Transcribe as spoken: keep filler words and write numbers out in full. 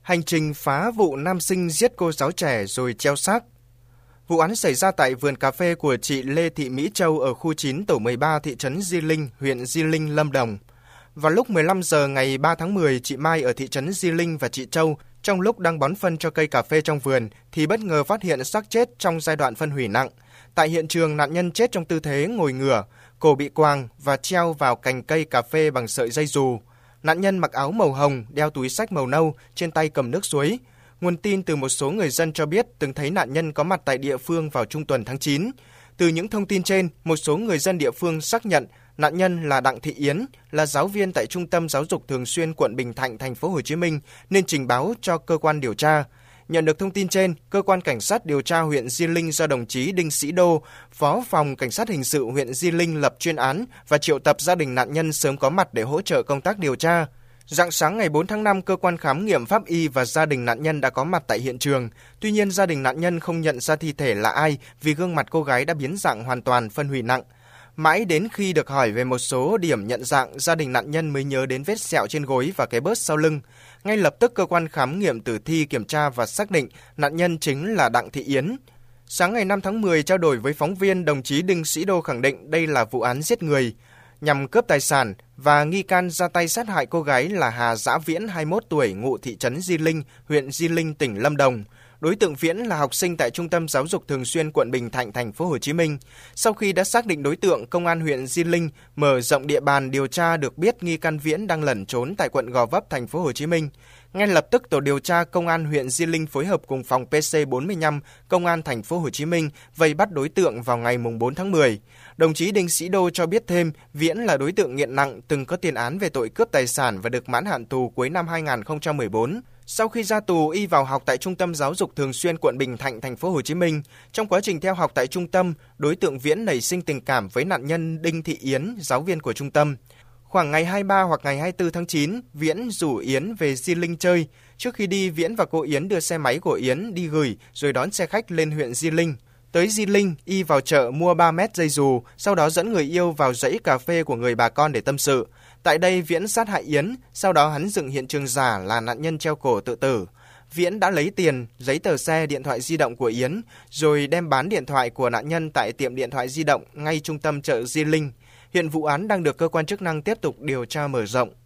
Hành trình phá vụ nam sinh giết cô giáo trẻ rồi treo xác. Vụ án xảy ra tại vườn cà phê của chị Lê Thị Mỹ Châu ở khu chín tổ mười ba thị trấn Di Linh, huyện Di Linh, Lâm Đồng. Vào lúc mười lăm giờ ngày ba tháng mười, chị Mai ở thị trấn Di Linh và chị Châu trong lúc đang bón phân cho cây cà phê trong vườn thì bất ngờ phát hiện xác chết trong giai đoạn phân hủy nặng. Tại hiện trường, nạn nhân chết trong tư thế ngồi ngửa, cổ bị quàng và treo vào cành cây cà phê bằng sợi dây dù. Nạn nhân mặc áo màu hồng, đeo túi xách màu nâu, trên tay cầm nước suối. Nguồn tin từ một số người dân cho biết từng thấy nạn nhân có mặt tại địa phương vào trung tuần tháng chín. Từ những thông tin trên, một số người dân địa phương xác nhận nạn nhân là Đặng Thị Yến, là giáo viên tại Trung tâm Giáo dục Thường xuyên quận Bình Thạnh, thành phố Hồ Chí Minh nên trình báo cho cơ quan điều tra. Nhận được thông tin trên, cơ quan cảnh sát điều tra huyện Di Linh do đồng chí Đinh Sĩ Đô, Phó phòng Cảnh sát hình sự huyện Di Linh lập chuyên án và triệu tập gia đình nạn nhân sớm có mặt để hỗ trợ công tác điều tra. Rạng sáng ngày bốn tháng năm, cơ quan khám nghiệm pháp y và gia đình nạn nhân đã có mặt tại hiện trường. Tuy nhiên, gia đình nạn nhân không nhận ra thi thể là ai vì gương mặt cô gái đã biến dạng hoàn toàn, phân hủy nặng. Mãi đến khi được hỏi về một số điểm nhận dạng, gia đình nạn nhân mới nhớ đến vết sẹo trên gối và cái bớt sau lưng. Ngay lập tức, cơ quan khám nghiệm tử thi kiểm tra và xác định nạn nhân chính là Đặng Thị Yến. Sáng ngày năm tháng mười, trao đổi với phóng viên, đồng chí Đinh Sĩ Đô khẳng định đây là vụ án giết người nhằm cướp tài sản và nghi can ra tay sát hại cô gái là Hà Dã Viễn, hai mươi mốt tuổi, ngụ thị trấn Di Linh, huyện Di Linh, tỉnh Lâm Đồng. Đối tượng Viễn là học sinh tại Trung tâm Giáo dục Thường xuyên quận Bình Thạnh, thành phố Hồ Chí Minh. Sau khi đã xác định đối tượng, công an huyện Di Linh mở rộng địa bàn điều tra, được biết nghi can Viễn đang lẩn trốn tại quận Gò Vấp, thành phố Hồ Chí Minh. Ngay lập tức, tổ điều tra công an huyện Di Linh phối hợp cùng phòng pê xê bốn mươi lăm công an thành phố Hồ Chí Minh vây bắt đối tượng vào ngày bốn tháng mười. Đồng chí Đinh Sĩ Đô cho biết thêm, Viễn là đối tượng nghiện nặng, từng có tiền án về tội cướp tài sản và được mãn hạn tù cuối năm hai nghìn không trăm mười bốn. Sau khi ra tù, y vào học tại Trung tâm Giáo dục Thường xuyên quận Bình Thạnh, thành phố Hồ Chí Minh. Trong quá trình theo học tại trung tâm, đối tượng Viễn nảy sinh tình cảm với nạn nhân Đinh Thị Yến, giáo viên của trung tâm. Khoảng ngày hai mươi ba hoặc ngày hai mươi tư tháng chín, Viễn rủ Yến về Di Linh chơi. Trước khi đi, Viễn và cô Yến đưa xe máy của Yến đi gửi rồi đón xe khách lên huyện Di Linh. Tới Di Linh, y vào chợ mua ba mét dây dù, sau đó dẫn người yêu vào dãy cà phê của người bà con để tâm sự. Tại đây, Viễn sát hại Yến, sau đó hắn dựng hiện trường giả là nạn nhân treo cổ tự tử. Viễn đã lấy tiền, giấy tờ xe, điện thoại di động của Yến, rồi đem bán điện thoại của nạn nhân tại tiệm điện thoại di động ngay trung tâm chợ Di Linh. Hiện vụ án đang được cơ quan chức năng tiếp tục điều tra mở rộng.